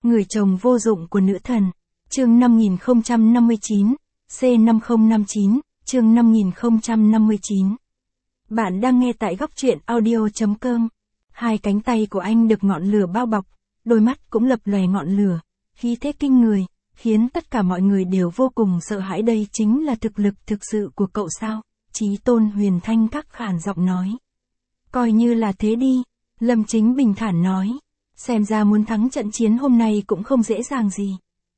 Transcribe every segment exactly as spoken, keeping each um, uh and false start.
Người chồng vô dụng của nữ thần. Chương năm nghìn không trăm năm mươi chín, C năm không năm chín, chương năm nghìn không trăm năm mươi chín. Bạn đang nghe tại góc truyện audio chấm com. Hai cánh tay của anh được ngọn lửa bao bọc, đôi mắt cũng lập lòe ngọn lửa, khí thế kinh người, khiến tất cả mọi người đều vô cùng sợ hãi. Đây chính là thực lực thực sự của cậu sao? Chí Tôn Huyền Thanh các khản giọng nói. Coi như là thế đi, Lâm Chính bình thản nói. Xem ra muốn thắng trận chiến hôm nay cũng không dễ dàng gì.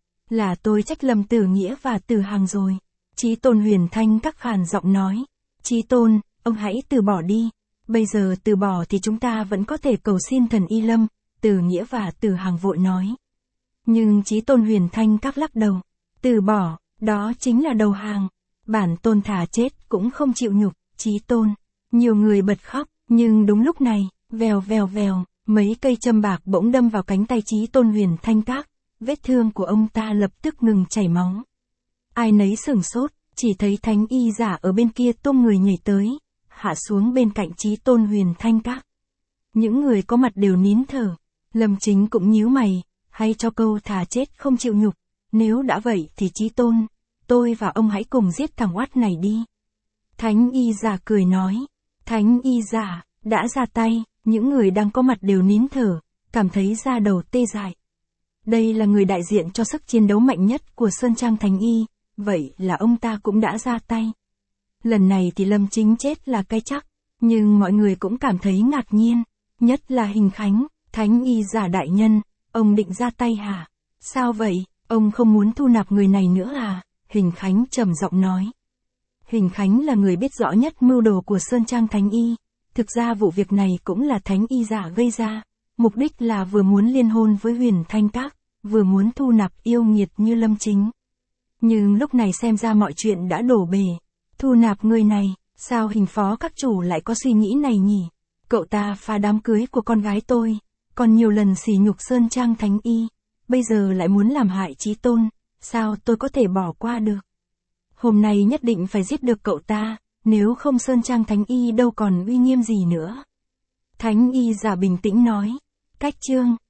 Là tôi trách Lâm Tử Nghĩa và Tử Hằng rồi. Chí Tôn Huyền Thanh các khàn giọng nói. Chí Tôn, ông hãy từ bỏ đi. Bây giờ từ bỏ thì chúng ta vẫn có thể cầu xin thần Y Lâm, Tử Nghĩa và Tử Hằng vội nói. Nhưng Chí Tôn Huyền Thanh các lắc đầu. Từ bỏ, đó chính là đầu hàng. Bản tôn thà chết cũng không chịu nhục, Chí Tôn. Nhiều người bật khóc, nhưng đúng lúc này, vèo vèo vèo. Mấy cây châm bạc bỗng đâm vào cánh tay Chí Tôn Huyền Thanh các, vết thương của ông ta lập tức ngừng chảy máu. Ai nấy sửng sốt, chỉ thấy thánh y giả ở bên kia tung người nhảy tới, hạ xuống bên cạnh Chí Tôn Huyền Thanh các. Những người có mặt đều nín thở, Lâm Chính cũng nhíu mày, hay cho câu thà chết không chịu nhục, nếu đã vậy thì Chí Tôn, tôi và ông hãy cùng giết thằng oát này đi. Thánh y giả cười nói, thánh y giả, đã ra tay. Những người đang có mặt đều nín thở, cảm thấy da đầu tê dại. Đây là người đại diện cho sức chiến đấu mạnh nhất của Sơn Trang Thánh Y, vậy là ông ta cũng đã ra tay. Lần này thì Lâm Chính chết là cái chắc, nhưng mọi người cũng cảm thấy ngạc nhiên, nhất là Hình Khánh, Thánh Y giả đại nhân, ông định ra tay hả? Sao vậy, ông không muốn thu nạp người này nữa à? Hình Khánh trầm giọng nói. Hình Khánh là người biết rõ nhất mưu đồ của Sơn Trang Thánh Y. Thực ra vụ việc này cũng là thánh y giả gây ra, mục đích là vừa muốn liên hôn với Huyền Thanh các, vừa muốn thu nạp yêu nghiệt như Lâm Chính. Nhưng lúc này xem ra mọi chuyện đã đổ bể. Thu nạp người này, sao Hình phó các chủ lại có suy nghĩ này nhỉ? Cậu ta phá đám cưới của con gái tôi, còn nhiều lần sỉ nhục Sơn Trang Thánh Y, bây giờ lại muốn làm hại Chí Tôn, sao tôi có thể bỏ qua được? Hôm nay nhất định phải giết được cậu ta. Nếu không Sơn Trang Thánh Y đâu còn uy nghiêm gì nữa. Thánh Y giả bình tĩnh nói. Cách chương